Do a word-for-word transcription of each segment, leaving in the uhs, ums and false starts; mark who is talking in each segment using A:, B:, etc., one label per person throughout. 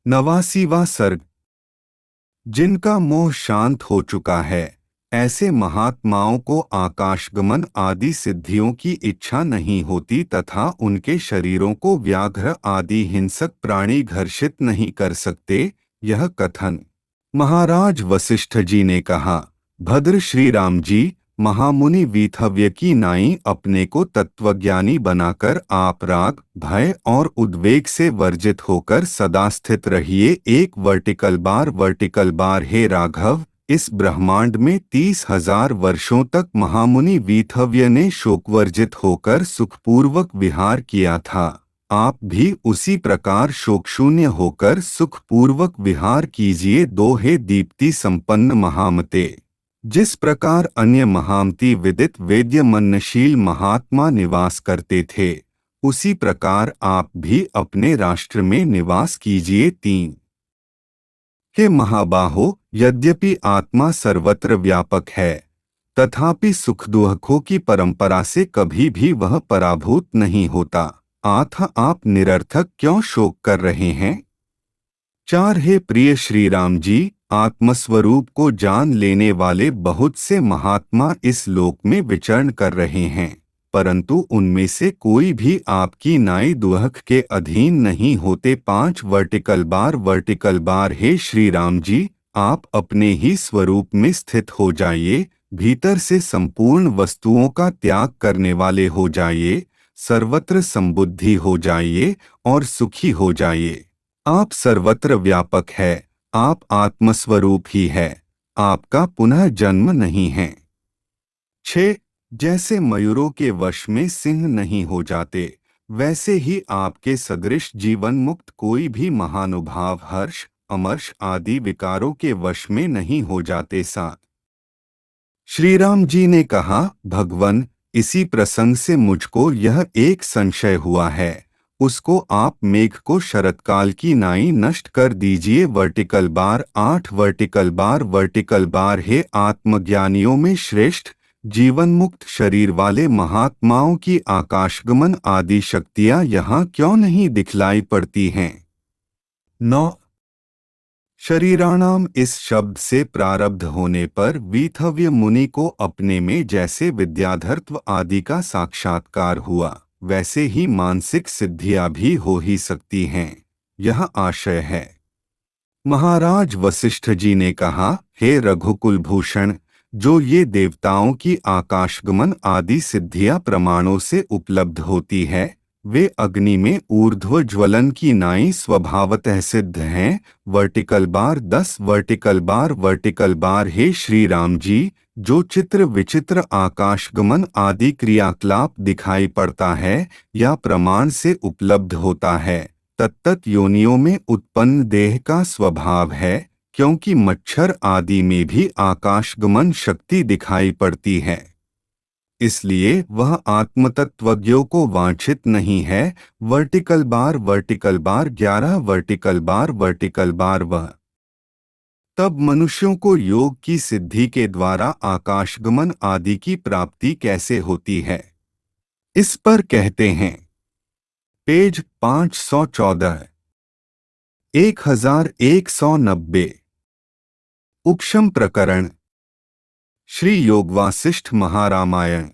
A: नवासीवां सर्ग। जिनका मोह शांत हो चुका है, ऐसे महात्माओं को आकाशगमन आदि सिद्धियों की इच्छा नहीं होती तथा उनके शरीरों को व्याघ्र आदि हिंसक प्राणी घर्षित नहीं कर सकते। यह कथन महाराज वशिष्ठ जी ने कहा। भद्र श्री राम जी, महामुनि वीथव्य की नाई अपने को तत्वज्ञानी बनाकर आप राग, भय और उद्वेग से वर्जित होकर सदा स्थित रहिए। एक वर्टिकल बार वर्टिकल बार हे राघव, इस ब्रह्मांड में तीस हजार वर्षों तक महामुनि वीथव्य ने शोकवर्जित होकर सुखपूर्वक विहार किया था। आप भी उसी प्रकार शोकशून्य होकर सुखपूर्वक विहार कीजिए। दो हे दीप्ति संपन्न महामते, जिस प्रकार अन्य महामती विदित वेद्य मननशील महात्मा निवास करते थे, उसी प्रकार आप भी अपने राष्ट्र में निवास कीजिए। तीन हे महाबाहो, यद्यपि आत्मा सर्वत्र व्यापक है, तथापि सुख दुखों की परंपरा से कभी भी वह पराभूत नहीं होता। आथ आप निरर्थक क्यों शोक कर रहे हैं? चार हे प्रिय श्री राम जी, आत्मस्वरूप को जान लेने वाले बहुत से महात्मा इस लोक में विचरण कर रहे हैं, परंतु उनमें से कोई भी आपकी नाई दुहक के अधीन नहीं होते। पांच वर्टिकल बार वर्टिकल बार हे श्री राम जी, आप अपने ही स्वरूप में स्थित हो जाइए, भीतर से संपूर्ण वस्तुओं का त्याग करने वाले हो जाइए, सर्वत्र संबुद्धि हो जाइए और सुखी हो जाइए। आप सर्वत्र व्यापक है, आप आत्मस्वरूप ही है, आपका पुनः जन्म नहीं है। छह जैसे मयूरों के वश में सिंह नहीं हो जाते, वैसे ही आपके सदृश जीवन मुक्त कोई भी महानुभाव हर्ष, अमर्ष आदि विकारों के वश में नहीं हो जाते। सात श्री राम जी ने कहा, भगवन, इसी प्रसंग से मुझको यह एक संशय हुआ है, उसको आप मेघ को शरतकाल की नाई नष्ट कर दीजिए। वर्टिकल बार आठ वर्टिकल बार वर्टिकल बार हे आत्मज्ञानियों में श्रेष्ठ, जीवन मुक्त शरीर वाले महात्माओं की आकाशगमन आदि शक्तियां यहाँ क्यों नहीं दिखलाई पड़ती हैं? नौ शरीराणाम इस शब्द से प्रारब्ध होने पर वीथव्य मुनि को अपने में जैसे विद्याधरत्व आदि का साक्षात्कार हुआ, वैसे ही मानसिक सिद्धियां भी हो ही सकती हैं, यह आशय है। महाराज वशिष्ठ जी ने कहा, हे रघुकुल भूषण, जो ये देवताओं की आकाशगमन आदि सिद्धियां प्रमाणों से उपलब्ध होती है, वे अग्नि में ऊर्ध्व ज्वलन की नाई स्वभावतः सिद्ध हैं। वर्टिकल बार दस वर्टिकल बार वर्टिकल बार हे श्री राम जी, जो चित्र विचित्र आकाशगमन आदि क्रियाकलाप दिखाई पड़ता है या प्रमाण से उपलब्ध होता है, तत्तत योनियों में उत्पन्न देह का स्वभाव है, क्योंकि मच्छर आदि में भी आकाशगमन शक्ति दिखाई पड़ती है, इसलिए वह आत्मतत्वज्ञों को वांछित नहीं है। वर्टिकल बार वर्टिकल बार ग्यारह वर्टिकल बार वर्टिकल बार वह तब मनुष्यों को योग की सिद्धि के द्वारा आकाशगमन आदि की प्राप्ति कैसे होती है, इस पर कहते हैं। पेज पाँच सौ चौदह एक हजार एक सौ नब्बे उपशम प्रकरण श्री योग वासिष्ठ महारामायण।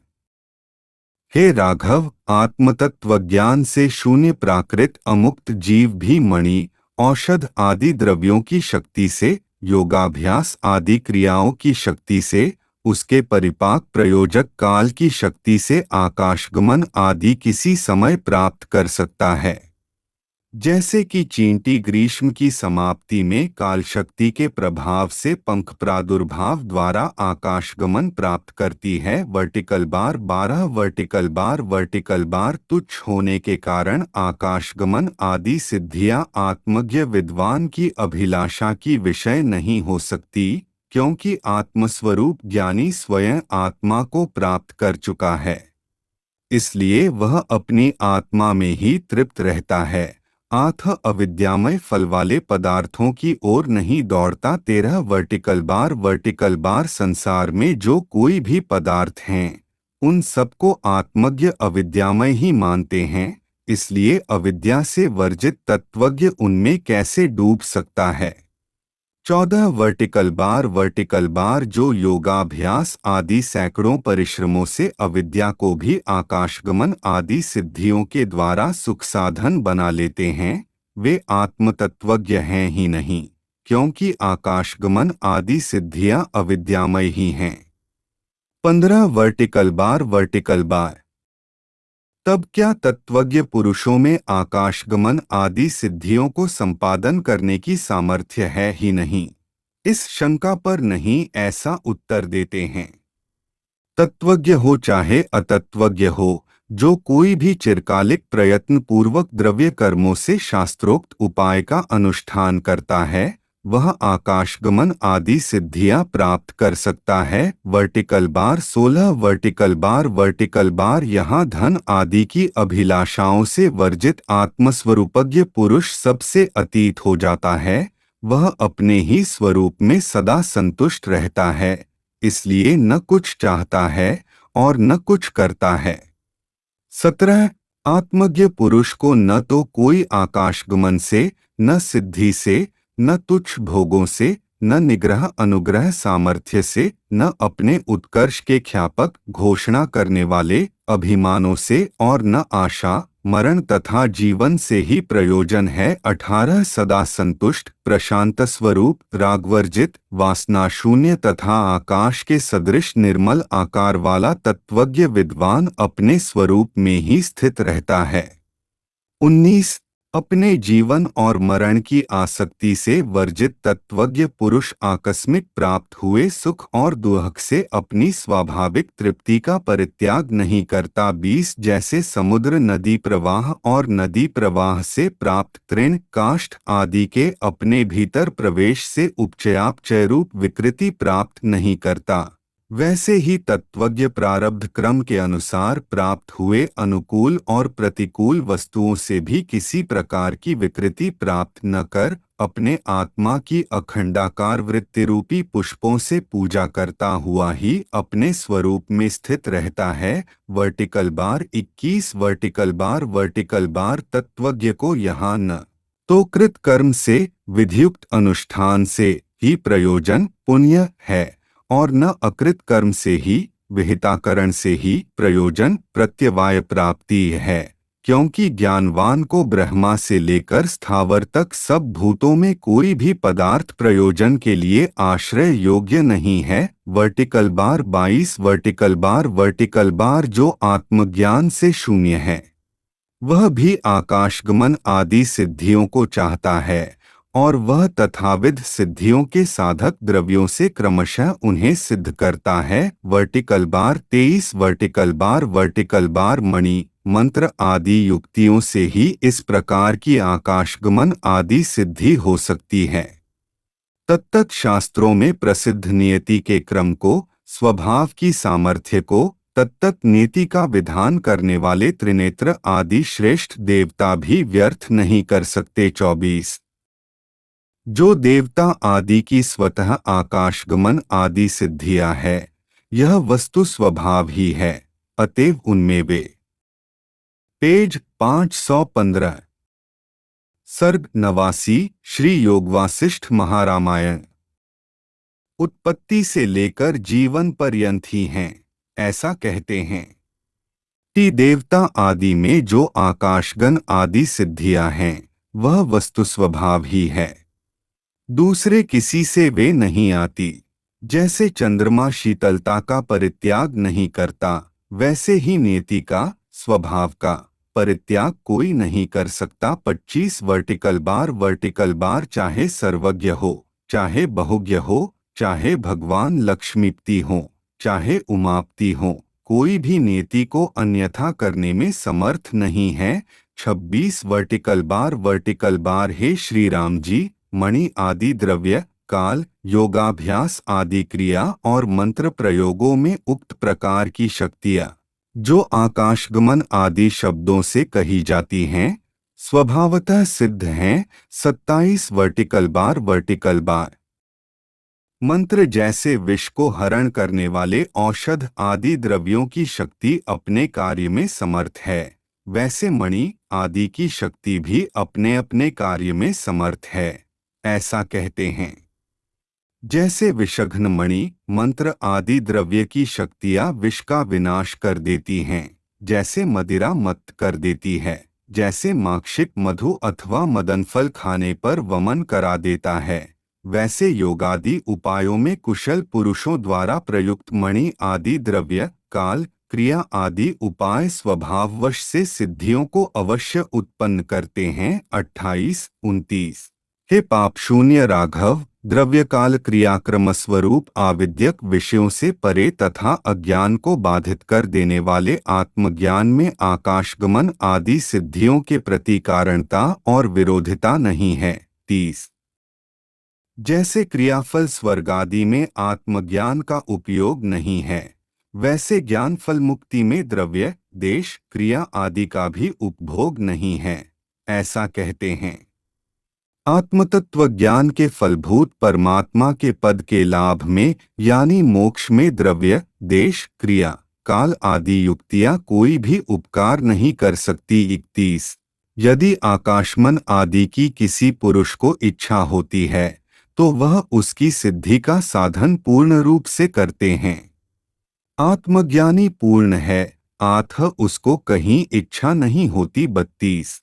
A: हे राघव, आत्मतत्वज्ञान से शून्य प्राकृत अमुक्त जीव भी मणि, औषध आदि द्रव्यों की शक्ति से, योगाभ्यास आदि क्रियाओं की शक्ति से, उसके परिपाक प्रयोजक काल की शक्ति से आकाशगमन आदि किसी समय प्राप्त कर सकता है। जैसे कि चींटी ग्रीष्म की समाप्ति में काल शक्ति के प्रभाव से पंख प्रादुर्भाव द्वारा आकाशगमन प्राप्त करती है। वर्टिकल बार बारह वर्टिकल बार वर्टिकल बार तुच्छ होने के कारण आकाशगमन आदि सिद्धियां आत्मज्ञ विद्वान की अभिलाषा की विषय नहीं हो सकती, क्योंकि आत्मस्वरूप ज्ञानी स्वयं आत्मा को प्राप्त कर चुका है, इसलिए वह अपनी आत्मा में ही तृप्त रहता है। आथ अविद्यामय फल वाले पदार्थों की ओर नहीं दौड़ता। तेरह वर्टिकल बार वर्टिकल बार संसार में जो कोई भी पदार्थ हैं, उन सबको आत्मज्ञ अविद्यामय ही मानते हैं, इसलिए अविद्या से वर्जित तत्वज्ञ उनमें कैसे डूब सकता है। चौदह वर्टिकल बार वर्टिकल बार जो योगाभ्यास आदि सैकड़ों परिश्रमों से अविद्या को भी आकाशगमन आदि सिद्धियों के द्वारा सुख साधन बना लेते हैं, वे आत्मतत्वज्ञ हैं ही नहीं, क्योंकि आकाशगमन आदि सिद्धियां अविद्यामय ही हैं। पंद्रह वर्टिकल बार वर्टिकल बार तब क्या तत्वज्ञ पुरुषों में आकाशगमन आदि सिद्धियों को संपादन करने की सामर्थ्य है ही नहीं? इस शंका पर नहीं ऐसा उत्तर देते हैं। तत्वज्ञ हो चाहे अतत्वज्ञ हो, जो कोई भी चिरकालिक प्रयत्न पूर्वक द्रव्य कर्मों से शास्त्रोक्त उपाय का अनुष्ठान करता है, वह आकाशगमन आदि सिद्धियां प्राप्त कर सकता है। वर्टिकल बार सोलह वर्टिकल बार वर्टिकल बार यहाँ धन आदि की अभिलाषाओं से वर्जित आत्मस्वरूपज्ञ पुरुष सबसे अतीत हो जाता है। वह अपने ही स्वरूप में सदा संतुष्ट रहता है, इसलिए न कुछ चाहता है और न कुछ करता है। सत्रह आत्मज्ञ पुरुष को न तो कोई आकाशगमन से, न सिद्धि से, न तुच्छ भोगों से, न निग्रह अनुग्रह सामर्थ्य से, न अपने उत्कर्ष के ख्यापक घोषणा करने वाले अभिमानों से और न आशा मरण तथा जीवन से ही प्रयोजन है। अठारह सदा संतुष्ट प्रशांत स्वरूप रागवर्जित वासना शून्य तथा आकाश के सदृश निर्मल आकार वाला तत्वज्ञ विद्वान अपने स्वरूप में ही स्थित रहता है। उन्नीस अपने जीवन और मरण की आसक्ति से वर्जित तत्वज्ञ पुरुष आकस्मिक प्राप्त हुए सुख और दुख से अपनी स्वाभाविक तृप्ति का परित्याग नहीं करता। बीस जैसे समुद्र नदी प्रवाह और नदी प्रवाह से प्राप्त तृण काष्ठ आदि के अपने भीतर प्रवेश से उपचयापचय रूप विकृति प्राप्त नहीं करता, वैसे ही तत्वज्ञ प्रारब्ध क्रम के अनुसार प्राप्त हुए अनुकूल और प्रतिकूल वस्तुओं से भी किसी प्रकार की विकृति प्राप्त न कर अपने आत्मा की अखंडाकार वृत्ति रूपी पुष्पों से पूजा करता हुआ ही अपने स्वरूप में स्थित रहता है। वर्टिकल बार इक्कीस वर्टिकल बार वर्टिकल बार तत्वज्ञ को यहाँ न तो कृत कर्म से विधियुक्त अनुष्ठान से ही प्रयोजन पुण्य है और न अकृत कर्म से ही विहिताकरण से ही प्रयोजन प्रत्यवाय प्राप्ति है, क्योंकि ज्ञानवान को ब्रह्मा से लेकर स्थावर तक सब भूतों में कोई भी पदार्थ प्रयोजन के लिए आश्रय योग्य नहीं है। वर्टिकल बार बाईस वर्टिकल बार वर्टिकल बार जो आत्मज्ञान से शून्य है, वह भी आकाशगमन आदि सिद्धियों को चाहता है और वह तथाविध सिद्धियों के साधक द्रव्यों से क्रमशः उन्हें सिद्ध करता है। वर्टिकल बार तेईस वर्टिकल बार वर्टिकल बार मणि मंत्र आदि युक्तियों से ही इस प्रकार की आकाशगमन आदि सिद्धि हो सकती है। तत्त शास्त्रों में प्रसिद्ध नियति के क्रम को, स्वभाव की सामर्थ्य को, तत्त नीति का विधान करने वाले त्रिनेत्र आदि श्रेष्ठ देवता भी व्यर्थ नहीं कर सकते। चौबीस जो देवता आदि की स्वतः आकाशगमन आदि सिद्धियां है, यह वस्तु स्वभाव ही है, अतएव उनमें वे। पेज पाँच सौ पंद्रह सर्ग नवासी श्री योगवासिष्ठ महारामायण उत्पत्ति से लेकर जीवन पर्यंत ही हैं, ऐसा कहते हैं कि देवता आदि में जो आकाशगण आदि सिद्धियां हैं, वह वस्तु स्वभाव ही है, दूसरे किसी से वे नहीं आती। जैसे चंद्रमा शीतलता का परित्याग नहीं करता, वैसे ही नियति का, स्वभाव का परित्याग कोई नहीं कर सकता। पच्चीस वर्टिकल बार वर्टिकल बार चाहे सर्वज्ञ हो, चाहे बहुज्ञ हो, चाहे भगवान लक्ष्मीपति हो, चाहे उमापति हो, कोई भी नियति को अन्यथा करने में समर्थ नहीं है। छब्बीस वर्टिकल बार वर्टिकल बार हे श्री राम जी, मणि आदि द्रव्य, काल, योगाभ्यास आदि क्रिया और मंत्र प्रयोगों में उक्त प्रकार की शक्तियाँ जो आकाशगमन आदि शब्दों से कही जाती हैं, स्वभावतः सिद्ध हैं। सत्ताईस वर्टिकल बार वर्टिकल बार मंत्र जैसे विष को हरण करने वाले औषध आदि द्रव्यों की शक्ति अपने कार्य में समर्थ है, वैसे मणि आदि की शक्ति भी अपने अपने कार्य में समर्थ है, ऐसा कहते हैं। जैसे विषघ्न मणि मंत्र आदि द्रव्य की शक्तियां विष का विनाश कर देती हैं, जैसे मदिरा मत्त कर देती है, जैसे माक्षिक मधु अथवा मदनफल खाने पर वमन करा देता है, वैसे योगादि उपायों में कुशल पुरुषों द्वारा प्रयुक्त मणि आदि द्रव्य काल क्रिया आदि उपाय स्वभाववश से सिद्धियों को अवश्य उत्पन्न करते हैं। अट्ठाईस उनतीस। हे पाप शून्य राघव, द्रव्य काल क्रियाक्रम स्वरूप आविद्यक विषयों से परे तथा अज्ञान को बाधित कर देने वाले आत्मज्ञान में आकाशगमन आदि सिद्धियों के प्रति कारणता और विरोधिता नहीं है। तीस। जैसे क्रियाफल स्वर्ग आदि में आत्मज्ञान का उपयोग नहीं है, वैसे ज्ञान फल मुक्ति में द्रव्य देश क्रिया आदि का भी उपभोग नहीं है, ऐसा कहते हैं। आत्मतत्व ज्ञान के फलभूत परमात्मा के पद के लाभ में यानी मोक्ष में द्रव्य देश क्रिया काल आदि युक्तियां कोई भी उपकार नहीं कर सकती। इकतीस। यदि आकाशमन आदि की किसी पुरुष को इच्छा होती है तो वह उसकी सिद्धि का साधन पूर्ण रूप से करते हैं। आत्मज्ञानी पूर्ण है, आथ उसको कहीं इच्छा नहीं होती। बत्तीस।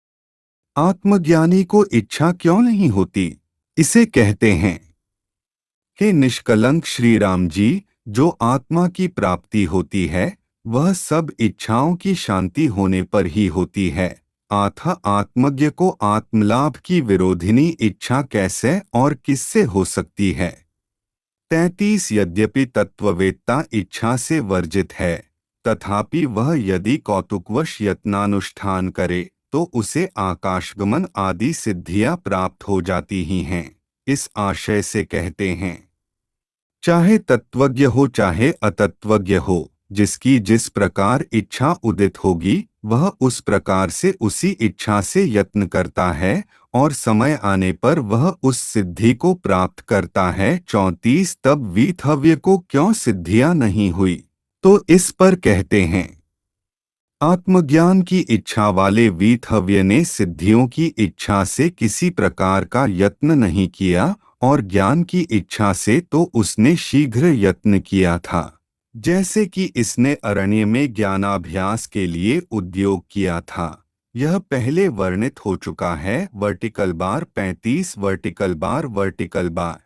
A: आत्मज्ञानी को इच्छा क्यों नहीं होती, इसे कहते हैं। हे निष्कलंक श्री राम जी, जो आत्मा की प्राप्ति होती है वह सब इच्छाओं की शांति होने पर ही होती है। आथा आत्मज्ञ को आत्मलाभ की विरोधिनी इच्छा कैसे और किससे हो सकती है। तैंतीस। यद्यपि तत्ववेत्ता इच्छा से वर्जित है, तथापि वह यदि कौतुकवश यत्नानुष्ठान करे तो उसे आकाशगमन आदि सिद्धियां प्राप्त हो जाती ही हैं। इस आशय से कहते हैं, चाहे तत्वज्ञ हो चाहे अतत्वज्ञ हो, जिसकी जिस प्रकार इच्छा उदित होगी वह उस प्रकार से उसी इच्छा से यत्न करता है और समय आने पर वह उस सिद्धि को प्राप्त करता है। चौंतीस। तब वीतहव्य को क्यों सिद्धियां नहीं हुई, तो इस पर कहते हैं, आत्मज्ञान की इच्छा वाले वीतहव्य ने सिद्धियों की इच्छा से किसी प्रकार का यत्न नहीं किया और ज्ञान की इच्छा से तो उसने शीघ्र यत्न किया था, जैसे कि इसने अरण्य में ज्ञानाभ्यास के लिए उद्योग किया था। यह पहले वर्णित हो चुका है। वर्टिकल बार पैंतीस। Vertical bar vertical bar.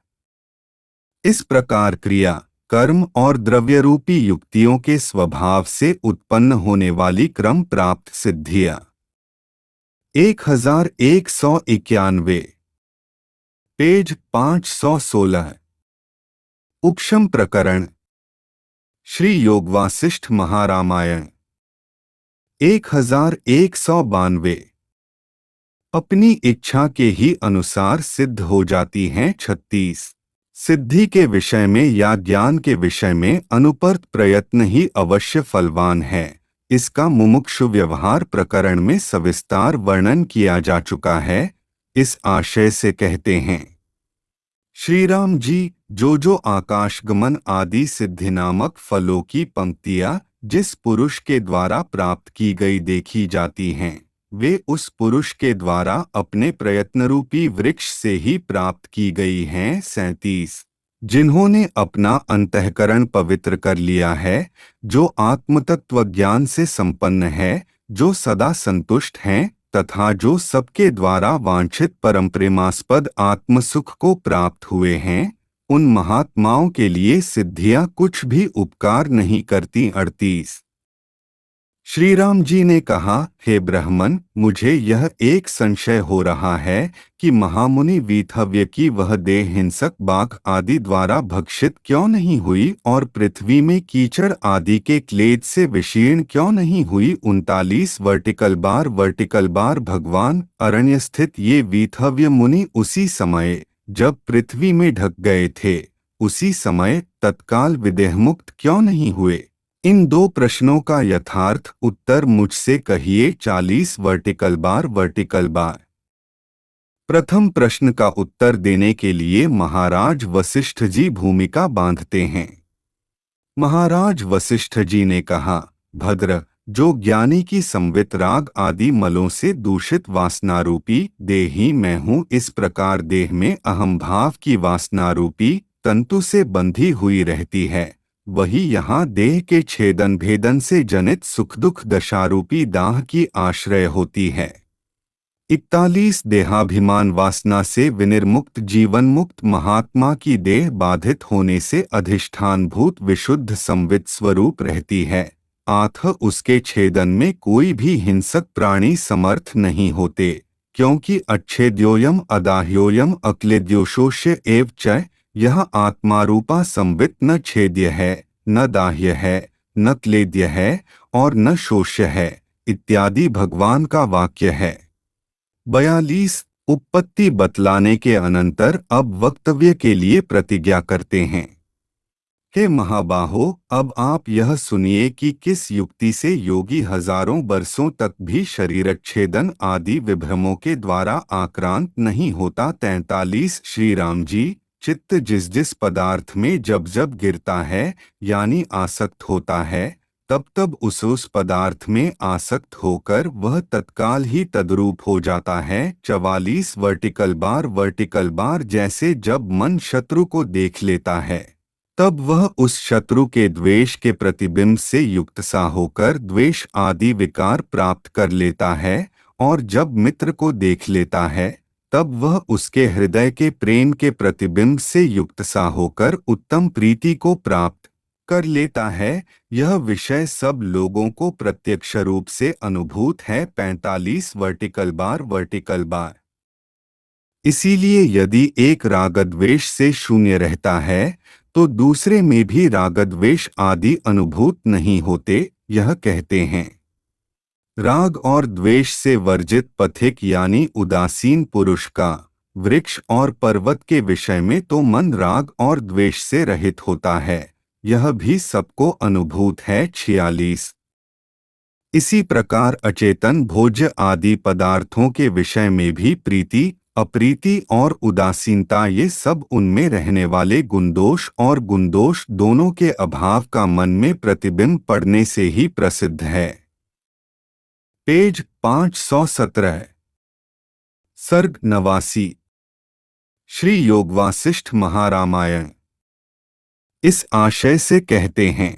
A: इस प्रकार क्रिया कर्म और द्रव्य रूपी युक्तियों के स्वभाव से उत्पन्न होने वाली क्रम प्राप्त सिद्धियां। एक हजार एक सौ इक्यानवे पेज पाँच सौ सोलह। उपशम प्रकरण श्री योग वासिष्ठ महारामायण एक हजार एक सौ बानवे। अपनी इच्छा के ही अनुसार सिद्ध हो जाती हैं। छत्तीस। सिद्धि के विषय में या ज्ञान के विषय में अनुपर्त प्रयत्न ही अवश्य फलवान है। इसका मुमुक्षु व्यवहार प्रकरण में सविस्तार वर्णन किया जा चुका है। इस आशय से कहते हैं, श्री राम जी, जो जो आकाशगमन आदि सिद्धि नामक फलों की पंक्तियां जिस पुरुष के द्वारा प्राप्त की गई देखी जाती हैं, वे उस पुरुष के द्वारा अपने प्रयत्नरूपी वृक्ष से ही प्राप्त की गई हैं। सैंतीस। जिन्होंने अपना अंतःकरण पवित्र कर लिया है, जो आत्मतत्व ज्ञान से संपन्न है, जो सदा संतुष्ट हैं तथा जो सबके द्वारा वांछित परम प्रेमास्पद आत्मसुख को प्राप्त हुए हैं, उन महात्माओं के लिए सिद्धियां कुछ भी उपकार नहीं करती। अड़तीस। श्री राम जी ने कहा, हे ब्राह्मण, मुझे यह एक संशय हो रहा है कि महामुनि वीतहव्य की वह देह हिंसक बाघ आदि द्वारा भक्षित क्यों नहीं हुई और पृथ्वी में कीचड़ आदि के क्लेद से विशीर्ण क्यों नहीं हुई। उनतालीस। वर्टिकल बार वर्टिकल बार भगवान अरण्य स्थित ये वीतहव्य मुनि उसी समय जब पृथ्वी में ढक गए थे, उसी समय तत्काल विदेहमुक्त क्यों नहीं हुए। इन दो प्रश्नों का यथार्थ उत्तर मुझसे कहिए। चालीस। Vertical bar vertical bar. प्रथम प्रश्न का उत्तर देने के लिए महाराज वशिष्ठ जी भूमिका बांधते हैं। महाराज वशिष्ठ जी ने कहा, भद्र, जो ज्ञानी की संवित राग आदि मलों से दूषित वासनारूपी देही मैं हूँ इस प्रकार देह में अहम भाव की वासनारूपी तंतु से बंधी हुई रहती है, वही यहाँ देह के छेदन भेदन से जनित सुख दुख दशारूपी दाह की आश्रय होती है। इकतालीस देहाभिमान वासना से विनिर्मुक्त जीवन मुक्त महात्मा की देह बाधित होने से अधिष्ठानभूत विशुद्ध संवित स्वरूप रहती है, आथ उसके छेदन में कोई भी हिंसक प्राणी समर्थ नहीं होते, क्योंकि अच्छेद्योयम अदाह्योयम अक्लेद्योशोष्य एव च, यह आत्मारूपा संवित न छेद्य है, न दाह्य है, न क्लेद्य है और न शोष्य है इत्यादि भगवान का वाक्य है। बयालीस उत्पत्ति बतलाने के अनंतर अब वक्तव्य के लिए प्रतिज्ञा करते हैं। हे महाबाहो, अब आप यह सुनिए कि किस युक्ति से योगी हजारों बरसों तक भी शरीरच्छेदन आदि विभ्रमों के द्वारा आक्रांत नहीं होता। तैंतालीस श्री राम जी, चित्त जिस जिस पदार्थ में जब जब गिरता है यानी आसक्त होता है, तब तब उस उस पदार्थ में आसक्त होकर वह तत्काल ही तद्रूप हो जाता है। चवालीस वर्टिकल बार वर्टिकल बार जैसे जब मन शत्रु को देख लेता है तब वह उस शत्रु के द्वेष के प्रतिबिंब से युक्त सा होकर द्वेष आदि विकार प्राप्त कर लेता है, और जब मित्र को देख लेता है तब वह उसके हृदय के प्रेम के प्रतिबिंब से युक्त सा होकर उत्तम प्रीति को प्राप्त कर लेता है। यह विषय सब लोगों को प्रत्यक्ष रूप से अनुभूत है। पैंतालीस वर्टिकल बार वर्टिकल बार इसीलिए यदि एक रागद्वेष से शून्य रहता है तो दूसरे में भी रागद्वेष आदि अनुभूत नहीं होते। यह कहते हैं, राग और द्वेष से वर्जित पथिक यानी उदासीन पुरुष का वृक्ष और पर्वत के विषय में तो मन राग और द्वेष से रहित होता है, यह भी सबको अनुभूत है। छियालीस इसी प्रकार अचेतन भोज्य आदि पदार्थों के विषय में भी प्रीति अप्रीति और उदासीनता ये सब उनमें रहने वाले गुणदोष और गुणदोष दोनों के अभाव का मन में प्रतिबिंब पड़ने से ही प्रसिद्ध है। पेज पाँच सौ सत्रह सर्ग नवासी श्री योग वासिष्ठ महारामायण इस आशय से कहते हैं,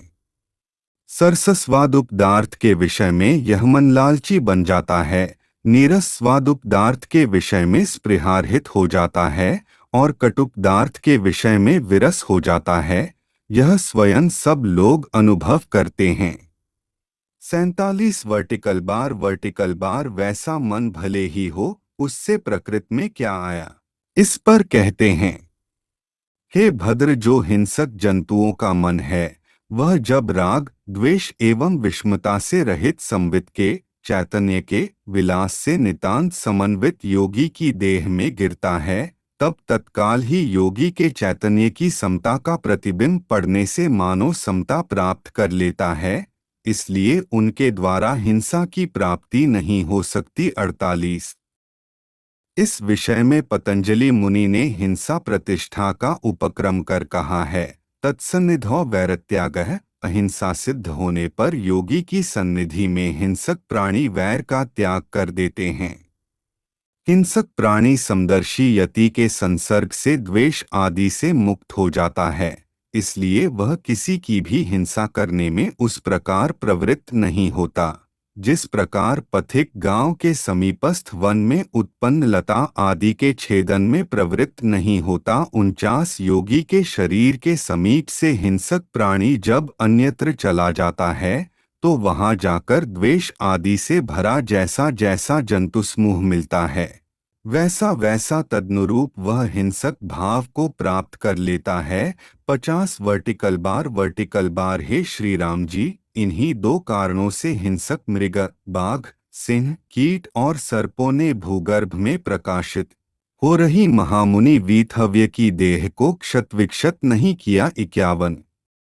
A: सरसस्वादुपदार्थ के विषय में यह मन लालची बन जाता है, नीरस स्वादुपदार्थ के विषय में स्पृहारहित हो जाता है और कटुपदार्थ के विषय में विरस हो जाता है। यह स्वयं सब लोग अनुभव करते हैं। सैंतालीस वर्टिकल बार वर्टिकल बार वैसा मन भले ही हो, उससे प्रकृति में क्या आया। इस पर कहते हैं, हे भद्र, जो हिंसक जंतुओं का मन है वह जब राग द्वेष एवं विषमता से रहित संवित के चैतन्य के विलास से नितांत समन्वित योगी की देह में गिरता है, तब तत्काल ही योगी के चैतन्य की समता का प्रतिबिंब पड़ने से मानो समता प्राप्त कर लेता है, इसलिए उनके द्वारा हिंसा की प्राप्ति नहीं हो सकती। अड़तालीस इस विषय में पतंजलि मुनि ने हिंसा प्रतिष्ठा का उपक्रम कर कहा है, तत्सन्निधौ वैरत्यागः, अहिंसा सिद्ध होने पर योगी की सन्निधि में हिंसक प्राणी वैर का त्याग कर देते हैं। हिंसक प्राणी समदर्शी यति के संसर्ग से द्वेष आदि से मुक्त हो जाता है, इसलिए वह किसी की भी हिंसा करने में उस प्रकार प्रवृत्त नहीं होता जिस प्रकार पथिक गांव के समीपस्थ वन में उत्पन्न लता आदि के छेदन में प्रवृत्त नहीं होता। उनचास योगी के शरीर के समीप से हिंसक प्राणी जब अन्यत्र चला जाता है तो वहां जाकर द्वेष आदि से भरा जैसा जैसा जंतुसमूह मिलता है, वैसा वैसा तदनुरूप वह हिंसक भाव को प्राप्त कर लेता है। पचास वर्टिकल बार वर्टिकल बार हे श्री राम जी, इन्हीं दो कारणों से हिंसक मृग, बाघ, सिंह, कीट और सर्पों ने भूगर्भ में प्रकाशित हो रही महामुनि वीथव्य की देह को क्षत विक्षत नहीं किया। इक्यावन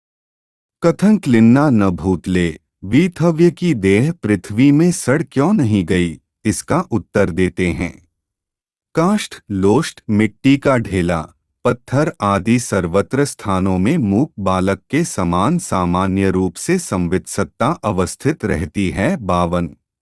A: कथन क्लिन्ना न भूतले, वीथव्य की देह पृथ्वी में सड़ क्यों नहीं गई, इसका उत्तर देते हैं, काष्ठ लोष्ट मिट्टी का ढेला पत्थर आदि सर्वत्र स्थानों में मूक बालक के समान सामान्य रूप से संवित सत्ता अवस्थित रहती है। बावन।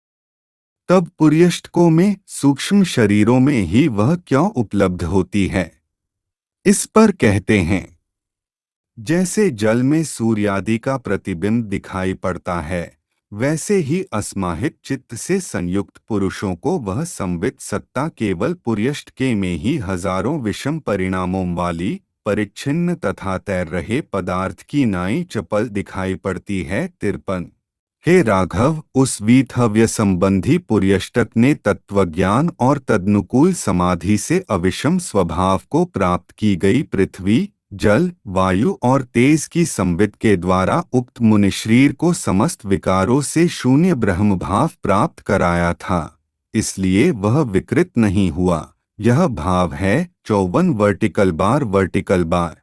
A: तब पुर्यष्टकों में सूक्ष्म शरीरों में ही वह क्यों उपलब्ध होती है? इस पर कहते हैं, जैसे जल में सूर्यादि का प्रतिबिंब दिखाई पड़ता है, वैसे ही असमाहित चित्त से संयुक्त पुरुषों को वह संवित सत्ता केवल पुर्यष्टके में ही हजारों विषम परिणामों वाली परिच्छिन्न तथा तैर रहे पदार्थ की नाई चपल दिखाई पड़ती है। तिरपन। हे राघव, उस वीतहव्य संबंधी पुर्यष्टक ने तत्वज्ञान और तदनुकूल समाधि से अविषम स्वभाव को प्राप्त की गई पृथ्वी, जल, वायु और तेज की संवित के द्वारा उक्त मुनिशरीर को समस्त विकारों से शून्य ब्रह्म भाव प्राप्त कराया था, इसलिए वह विकृत नहीं हुआ। यह भाव है। चौवन वर्टिकल बार वर्टिकल बार।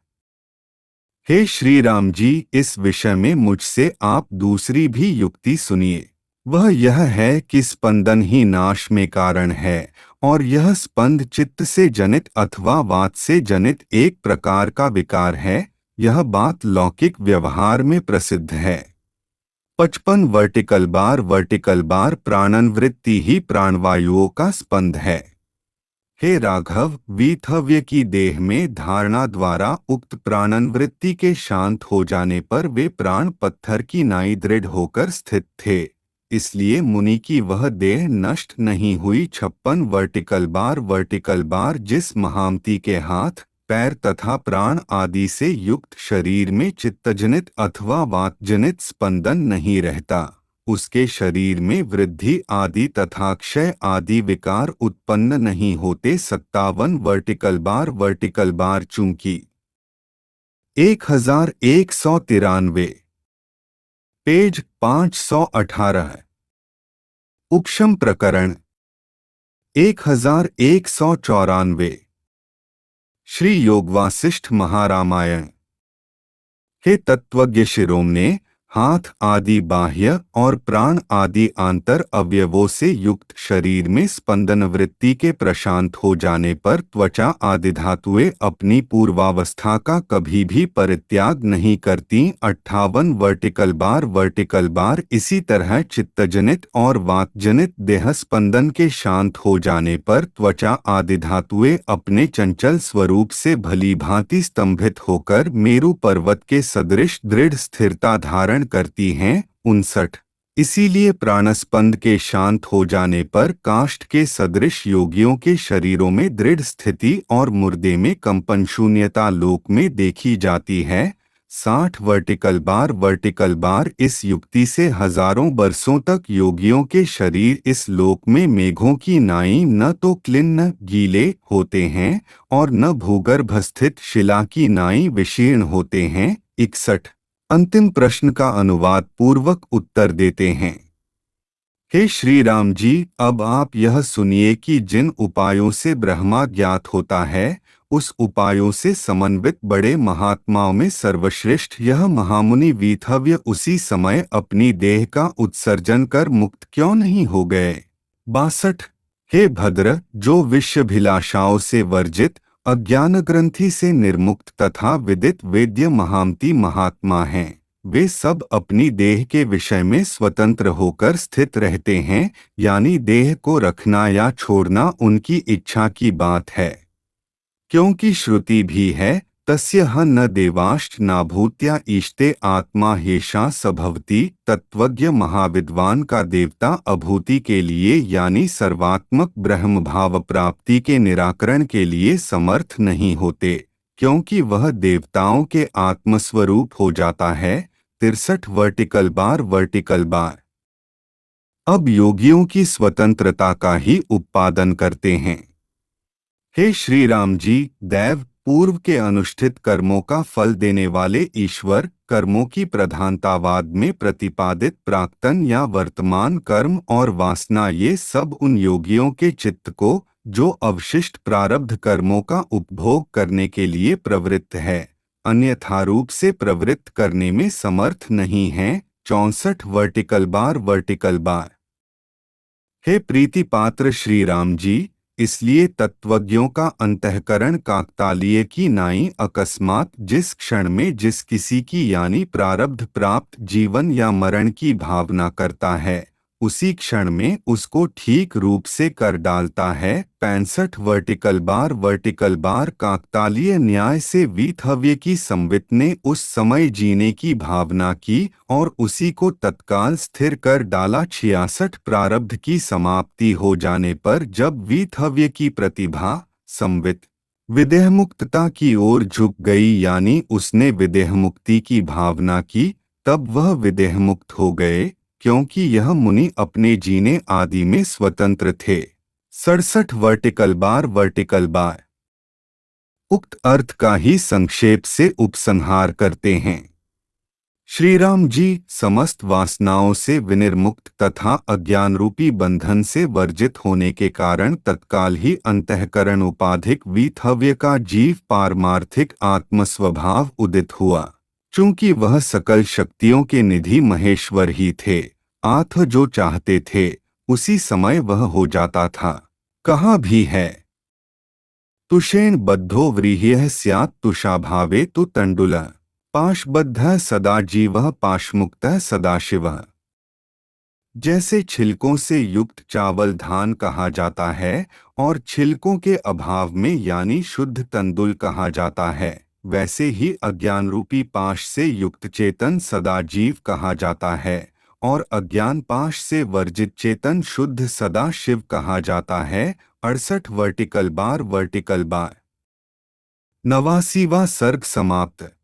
A: हे श्री राम जी, इस विषय में मुझसे आप दूसरी भी युक्ति सुनिए। वह यह है कि स्पंदन ही नाश में कारण है और यह स्पंद चित्त से जनित अथवा वात से जनित एक प्रकार का विकार है। यह बात लौकिक व्यवहार में प्रसिद्ध है। पचपन वर्टिकल बार वर्टिकल बार। प्राणन वृत्ति ही प्राणवायुओं का स्पंद है। हे राघव, वीतहव्य की देह में धारणा द्वारा उक्त प्राणन वृत्ति के शांत हो जाने पर वे प्राण पत्थर की नाई दृढ़ होकर स्थित थे, इसलिए मुनि की वह देह नष्ट नहीं हुई। छप्पन वर्टिकल बार वर्टिकल बार। जिस महामती के हाथ, पैर तथा प्राण आदि से युक्त शरीर में चित्तजनित अथवा वातजनित स्पंदन नहीं रहता, उसके शरीर में वृद्धि आदि तथा क्षय आदि विकार उत्पन्न नहीं होते। सत्तावन वर्टिकल बार वर्टिकल बार। चूंकि एक हजार एक सौ तिरानवे पेज पाँच सौ अठारह उपशम प्रकरण एक हजार एक सौ चौरानवे श्री योगवासिष्ठ महारामायण। हे तत्वज्ञ शिरोमणे, हाथ आदि बाह्य और प्राण आदि आंतर अवयवों से युक्त शरीर में स्पंदन वृत्ति के प्रशांत हो जाने पर त्वचा आदि धातुएं अपनी पूर्वावस्था का कभी भी परित्याग नहीं करती। अट्ठावन वर्टिकल बार वर्टिकल बार। इसी तरह चित्तजनित और वातजनित देह स्पंदन के शांत हो जाने पर त्वचा आदि धातुएं अपने चंचल स्वरूप से भली भांति स्तंभित होकर मेरु पर्वत के सदृश दृढ़ स्थिरता धारण करती हैं। उनसठ। इसीलिए प्राणस्पंद के शांत हो जाने पर काष्ठ के सदृश योगियों के शरीरों में दृढ़ स्थिति और मुर्दे में कंपन शून्यता लोक में देखी जाती है। साठ वर्टिकल बार वर्टिकल बार। इस युक्ति से हजारों बरसों तक योगियों के शरीर इस लोक में मेघों की नाई न तो क्लिन्न गीले होते हैं और न भूगर्भ स्थित शिला की नाई विशीर्ण होते हैं। इकसठ। अंतिम प्रश्न का अनुवाद पूर्वक उत्तर देते हैं। हे श्री राम जी, अब आप यह सुनिए कि जिन उपायों से ब्रह्मा ज्ञात होता है, उस उपायों से समन्वित बड़े महात्माओं में सर्वश्रेष्ठ यह महामुनि वीतहव्य उसी समय अपनी देह का उत्सर्जन कर मुक्त क्यों नहीं हो गए? बासठ। हे भद्र, जो विषयाभिलाषाओं से वर्जित, अज्ञान ग्रंथि से निर्मुक्त तथा विदित वेद्य महामती महात्मा हैं, वे सब अपनी देह के विषय में स्वतंत्र होकर स्थित रहते हैं, यानी देह को रखना या छोड़ना उनकी इच्छा की बात है। क्योंकि श्रुति भी है, तस्य ह न देवाश्च नाभूत्या ईष्टे आत्मा हेषा सभवती। तत्वज्ञ महाविद्वान का देवता अभूति के लिए यानी सर्वात्मक ब्रह्म भाव प्राप्ति के निराकरण के लिए समर्थ नहीं होते, क्योंकि वह देवताओं के आत्मस्वरूप हो जाता है। तिरसठ वर्टिकल बार वर्टिकल बार। अब योगियों की स्वतंत्रता का ही उत्पादन करते हैं। हे श्री राम जी, दैव पूर्व के अनुष्ठित कर्मों का फल देने वाले ईश्वर, कर्मों की प्रधानतावाद में प्रतिपादित प्राक्तन या वर्तमान कर्म और वासना, ये सब उन योगियों के चित्त को, जो अवशिष्ट प्रारब्ध कर्मों का उपभोग करने के लिए प्रवृत्त है, अन्यथा रूप से प्रवृत्त करने में समर्थ नहीं है। चौसठ वर्टिकल बार वर्टिकल बार। हे प्रीति पात्र श्री राम जी, इसलिए तत्वज्ञों का अंतःकरण काकतालीय की नाई अकस्मात जिस क्षण में जिस किसी की यानी प्रारब्ध प्राप्त जीवन या मरण की भावना करता है, उसी क्षण में उसको ठीक रूप से कर डालता है। पैंसठ वर्टिकल बार वर्टिकल बार काकतालीय न्याय से वीतहव्य की संवित ने उस समय जीने की भावना की और उसी को तत्काल स्थिर कर डाला। छियासठ प्रारब्ध की समाप्ति हो जाने पर जब वीतहव्य की प्रतिभा संवित विदेहमुक्तता की ओर झुक गई यानी उसने विदेहमुक्ति की भावना की, तब वह विदेहमुक्त हो गए, क्योंकि यह मुनि अपने जीने आदि में स्वतंत्र थे। सड़सठ वर्टिकल बार वर्टिकल बार उक्त अर्थ का ही संक्षेप से उपसंहार करते हैं। श्री राम जी समस्त वासनाओं से विनिर्मुक्त तथा अज्ञान रूपी बंधन से वर्जित होने के कारण तत्काल ही अंतःकरण उपाधिक वीतहव्य का जीव पारमार्थिक आत्मस्वभाव उदित हुआ। चूंकि वह सकल शक्तियों के निधि महेश्वर ही थे, आथ जो चाहते थे उसी समय वह हो जाता था। कहा भी है, तुषेण बद्धो व्रीह्यः स्यात् तुषाभावे तु तंडुलः पाशबद्धः सदा जीवः पाशमुक्तः सदाशिवः। जैसे छिलकों से युक्त चावल धान कहा जाता है और छिलकों के अभाव में यानी शुद्ध तंदुल कहा जाता है, वैसे ही अज्ञान रूपी पाश से युक्त चेतन सदा जीव कहा जाता है और अज्ञान पाश से वर्जित चेतन शुद्ध सदा शिव कहा जाता है। अड़सठ वर्टिकल बार वर्टिकल बार नवासीवा सर्ग समाप्त।